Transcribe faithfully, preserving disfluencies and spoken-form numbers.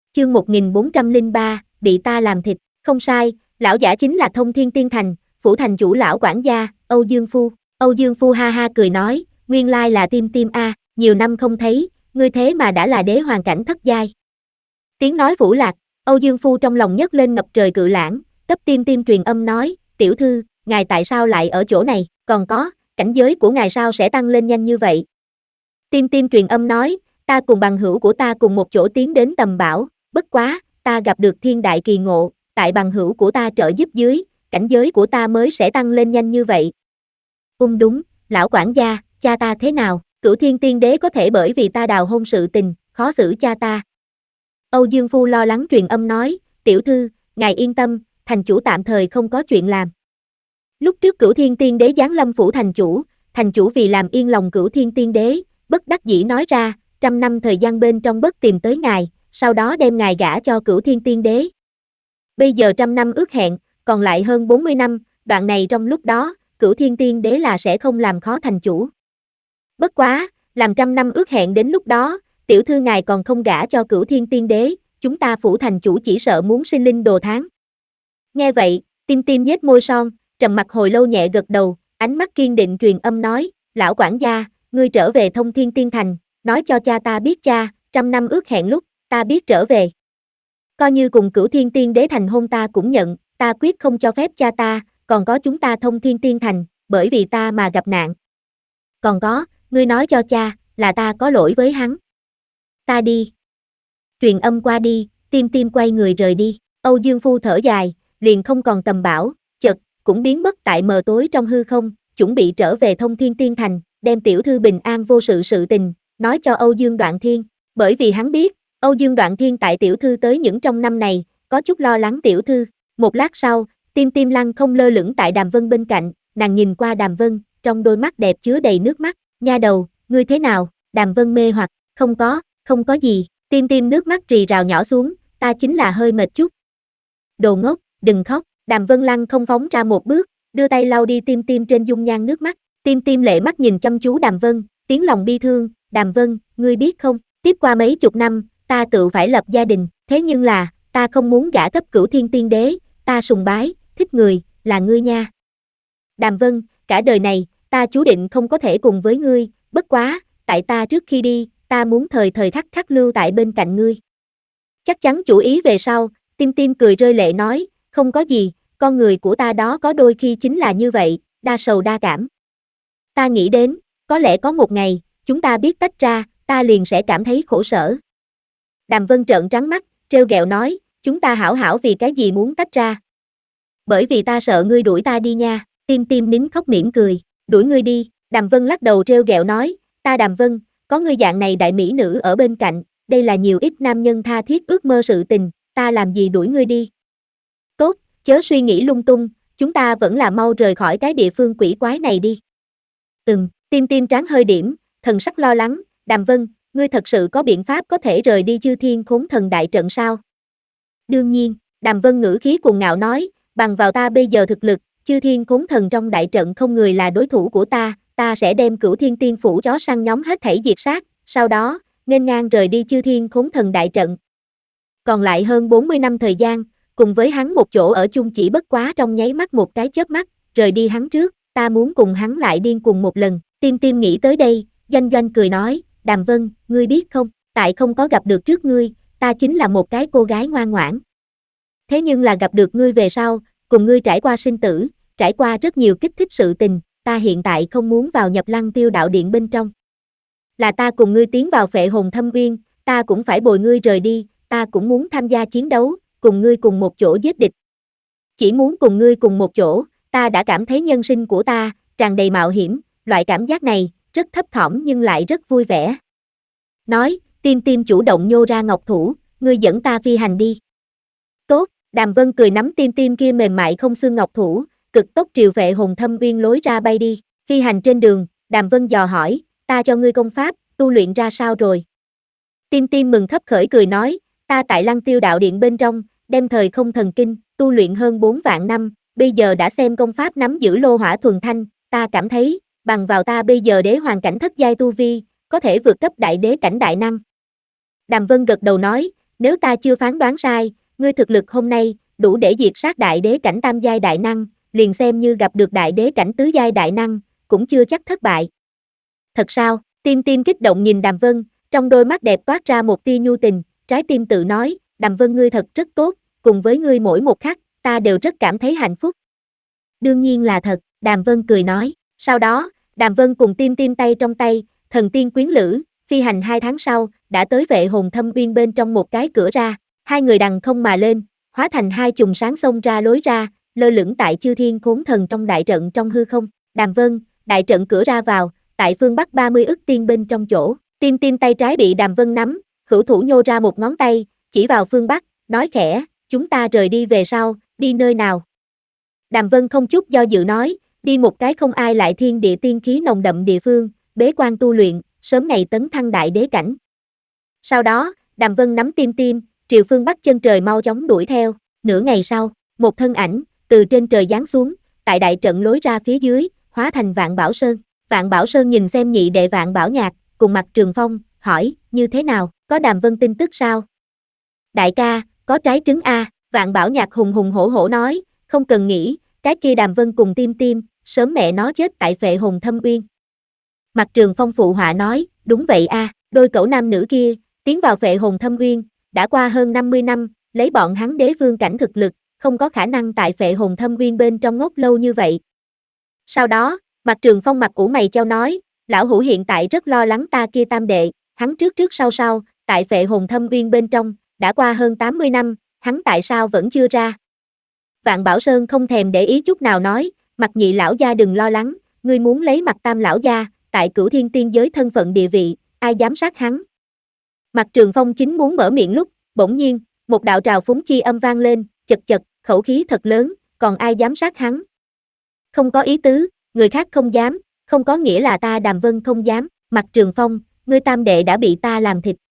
Chương một nghìn bốn trăm lẻ ba, bị ta làm thịt, không sai, lão giả chính là Thông Thiên Tiên Thành, phủ thành chủ lão quản gia, Âu Dương Phu. Âu Dương Phu ha ha cười nói, nguyên lai là Tim Tim a, nhiều năm không thấy, ngươi thế mà đã là đế hoàng cảnh thất giai. Tiếng nói vũ lạc, Âu Dương Phu trong lòng nhấc lên ngập trời cự lãng, cấp Tim Tim truyền âm nói, tiểu thư, ngài tại sao lại ở chỗ này, còn có, cảnh giới của ngài sao sẽ tăng lên nhanh như vậy. Tim Tim truyền âm nói, ta cùng bằng hữu của ta cùng một chỗ tiến đến tầm bảo, bất quá, ta gặp được thiên đại kỳ ngộ, tại bằng hữu của ta trợ giúp dưới, cảnh giới của ta mới sẽ tăng lên nhanh như vậy. Ung đúng, lão quản gia, cha ta thế nào, Cửu Thiên Tiên Đế có thể bởi vì ta đào hôn sự tình, khó xử cha ta. Âu Dương Phu lo lắng truyền âm nói, tiểu thư, ngài yên tâm, thành chủ tạm thời không có chuyện làm. Lúc trước Cửu Thiên Tiên Đế giáng lâm phủ thành chủ, thành chủ vì làm yên lòng Cửu Thiên Tiên Đế, bất đắc dĩ nói ra, trăm năm thời gian bên trong bất tìm tới ngài, sau đó đem ngài gả cho Cửu Thiên Tiên Đế. Bây giờ trăm năm ước hẹn, còn lại hơn bốn mươi năm, đoạn này trong lúc đó, Cửu Thiên Tiên Đế là sẽ không làm khó thành chủ. Bất quá, làm trăm năm ước hẹn đến lúc đó, tiểu thư ngài còn không gả cho Cửu Thiên Tiên Đế, chúng ta phủ thành chủ chỉ sợ muốn sinh linh đồ tháng. Nghe vậy, Tim Tim nhếch môi son, trầm mặt hồi lâu nhẹ gật đầu, ánh mắt kiên định truyền âm nói, lão quản gia, ngươi trở về Thông Thiên Tiên Thành, nói cho cha ta biết cha, trăm năm ước hẹn lúc, ta biết trở về. Coi như cùng Cửu Thiên Tiên Đế thành hôn ta cũng nhận, ta quyết không cho phép cha ta, còn có chúng ta Thông Thiên Tiên Thành, bởi vì ta mà gặp nạn. Còn có, ngươi nói cho cha, là ta có lỗi với hắn. Ta đi. Truyền âm qua đi, Tim Tim quay người rời đi, Âu Dương Phu thở dài, liền không còn tầm bảo, chợt, cũng biến mất tại mờ tối trong hư không, chuẩn bị trở về Thông Thiên Tiên Thành, đem tiểu thư bình an vô sự sự tình, nói cho Âu Dương Đoạn Thiên, bởi vì hắn biết, Âu Dương Đoạn Thiên tại tiểu thư tới những trong năm này, có chút lo lắng tiểu thư. Một lát sau, Tim Tim lăng không lơ lửng tại Đàm Vân bên cạnh, nàng nhìn qua Đàm Vân, trong đôi mắt đẹp chứa đầy nước mắt, nha đầu, ngươi thế nào, Đàm Vân mê hoặc, không có, không có gì, Tim Tim nước mắt rì rào nhỏ xuống, ta chính là hơi mệt chút. Đồ ngốc, đừng khóc, Đàm Vân lăng không phóng ra một bước, đưa tay lau đi Tim Tim trên dung nhan nước mắt, Tim Tim lệ mắt nhìn chăm chú Đàm Vân, tiếng lòng bi thương, Đàm Vân, ngươi biết không, tiếp qua mấy chục năm, ta tự phải lập gia đình, thế nhưng là, ta không muốn gả cấp Cửu Thiên Tiên Đế, ta sùng bái, thích người, là ngươi nha. Đàm Vân, cả đời này, ta chú định không có thể cùng với ngươi, bất quá, tại ta trước khi đi, ta muốn thời thời khắc khắc lưu tại bên cạnh ngươi. Chắc chắn chủ ý về sau, Tim Tim cười rơi lệ nói, không có gì, con người của ta đó có đôi khi chính là như vậy, đa sầu đa cảm. Ta nghĩ đến, có lẽ có một ngày, chúng ta biết tách ra, ta liền sẽ cảm thấy khổ sở. Đàm Vân trợn trắng mắt, trêu ghẹo nói, chúng ta hảo hảo vì cái gì muốn tách ra. Bởi vì ta sợ ngươi đuổi ta đi nha, Tim Tim nín khóc mỉm cười, đuổi ngươi đi, Đàm Vân lắc đầu trêu ghẹo nói, ta Đàm Vân, có ngươi dạng này đại mỹ nữ ở bên cạnh, đây là nhiều ít nam nhân tha thiết ước mơ sự tình, ta làm gì đuổi ngươi đi. Tốt, chớ suy nghĩ lung tung, chúng ta vẫn là mau rời khỏi cái địa phương quỷ quái này đi. Ừm, Tim Tim trán hơi điểm, thần sắc lo lắng, Đàm Vân, ngươi thật sự có biện pháp có thể rời đi Chư Thiên Khốn Thần đại trận sao? Đương nhiên, Đàm Vân ngữ khí cuồng ngạo nói, bằng vào ta bây giờ thực lực, Chư Thiên Khốn Thần trong đại trận không người là đối thủ của ta, ta sẽ đem Cửu Thiên Tiên phủ chó săn nhóm hết thảy diệt sát, sau đó, nghênh ngang rời đi Chư Thiên Khốn Thần đại trận. Còn lại hơn bốn mươi năm thời gian, cùng với hắn một chỗ ở chung chỉ bất quá trong nháy mắt một cái chớp mắt, rời đi hắn trước, ta muốn cùng hắn lại điên cùng một lần, Tim Tim nghĩ tới đây, Doanh Doanh cười nói, Đàm Vân, ngươi biết không, tại không có gặp được trước ngươi, ta chính là một cái cô gái ngoan ngoãn. Thế nhưng là gặp được ngươi về sau, cùng ngươi trải qua sinh tử, trải qua rất nhiều kích thích sự tình, ta hiện tại không muốn vào nhập Lăng Tiêu đạo điện bên trong. Là ta cùng ngươi tiến vào Phệ Hồn Thâm Uyên, ta cũng phải bồi ngươi rời đi, ta cũng muốn tham gia chiến đấu, cùng ngươi cùng một chỗ giết địch. Chỉ muốn cùng ngươi cùng một chỗ, ta đã cảm thấy nhân sinh của ta, tràn đầy mạo hiểm, loại cảm giác này, rất thấp thỏm nhưng lại rất vui vẻ. Nói, Tim Tim chủ động nhô ra ngọc thủ, ngươi dẫn ta phi hành đi. Tốt, Đàm Vân cười nắm Tim Tim kia mềm mại không xương ngọc thủ, cực tốc triều Phệ Hồn Thâm Uyên lối ra bay đi, phi hành trên đường, Đàm Vân dò hỏi, ta cho ngươi công pháp, tu luyện ra sao rồi? Tim Tim mừng khấp khởi cười nói, ta tại Lăng Tiêu đạo điện bên trong, đem thời không thần kinh, tu luyện hơn bốn vạn năm, bây giờ đã xem công pháp nắm giữ lô hỏa thuần thanh, ta cảm thấy, bằng vào ta bây giờ đế hoàng cảnh thất giai tu vi, có thể vượt cấp đại đế cảnh đại năng. Đàm Vân gật đầu nói, nếu ta chưa phán đoán sai, ngươi thực lực hôm nay, đủ để diệt sát đại đế cảnh tam giai đại năng, liền xem như gặp được đại đế cảnh tứ giai đại năng, cũng chưa chắc thất bại. Thật sao? Tim Tim kích động nhìn Đàm Vân, trong đôi mắt đẹp toát ra một tia nhu tình, trái tim tự nói, Đàm Vân ngươi thật rất tốt, cùng với ngươi mỗi một khắc, ta đều rất cảm thấy hạnh phúc. Đương nhiên là thật, Đàm Vân cười nói, sau đó, Đàm Vân cùng Tim Tim tay trong tay, thần tiên quyến lữ, phi hành hai tháng sau, đã tới Vệ Hồn Thâm Uyên bên trong một cái cửa ra, hai người đằng không mà lên, hóa thành hai chùm sáng xông ra lối ra, lơ lửng tại Chư Thiên Khốn Thần trong đại trận trong hư không. Đàm Vân, đại trận cửa ra vào, tại phương Bắc ba mươi ức tiên bên trong chỗ, Tim Tim tay trái bị Đàm Vân nắm, hữu thủ nhô ra một ngón tay, chỉ vào phương Bắc, nói khẽ, chúng ta rời đi về sau, đi nơi nào? Đàm Vân không chút do dự nói, đi một cái không ai lại thiên địa tiên khí nồng đậm địa phương, bế quan tu luyện, sớm ngày tấn thăng đại đế cảnh. Sau đó, Đàm Vân nắm Tim Tim, triều phương Bắc chân trời mau chóng đuổi theo, nửa ngày sau, một thân ảnh, từ trên trời giáng xuống, tại đại trận lối ra phía dưới, hóa thành Vạn Bảo Sơn. Vạn Bảo Sơn nhìn xem nhị đệ Vạn Bảo Nhạc, cùng Mặt Trường Phong, hỏi, như thế nào, có Đàm Vân tin tức sao? Đại ca, có trái trứng a, Vạn Bảo Nhạc hùng hùng hổ hổ nói, không cần nghĩ, cái kia Đàm Vân cùng Tim Tim, sớm mẹ nó chết tại Vệ Hồn Thâm Uyên. Mặt Trường Phong phụ họa nói, đúng vậy a, đôi cẩu nam nữ kia, tiến vào Vệ Hồn Thâm Uyên, đã qua hơn năm mươi năm, lấy bọn hắn đế vương cảnh thực lực, không có khả năng tại Vệ Hồn Thâm Uyên bên trong ngốc lâu như vậy. Sau đó, Mặt Trường Phong mặt ủ mày chau nói, lão hủ hiện tại rất lo lắng ta kia tam đệ, hắn trước trước sau sau, tại Vệ Hồn Thâm Uyên bên trong, đã qua hơn tám mươi năm, hắn tại sao vẫn chưa ra? Vạn Bảo Sơn không thèm để ý chút nào nói, Mặt nhị lão gia đừng lo lắng, ngươi muốn lấy Mặt tam lão gia, tại Cửu Thiên tiên giới thân phận địa vị, ai dám sát hắn? Mặt Trường Phong chính muốn mở miệng lúc, bỗng nhiên, một đạo trào phúng chi âm vang lên, chật chật, khẩu khí thật lớn, còn ai dám sát hắn? Không có ý tứ, người khác không dám, không có nghĩa là ta Đàm Vân không dám, Mặt Trường Phong, ngươi tam đệ đã bị ta làm thịt,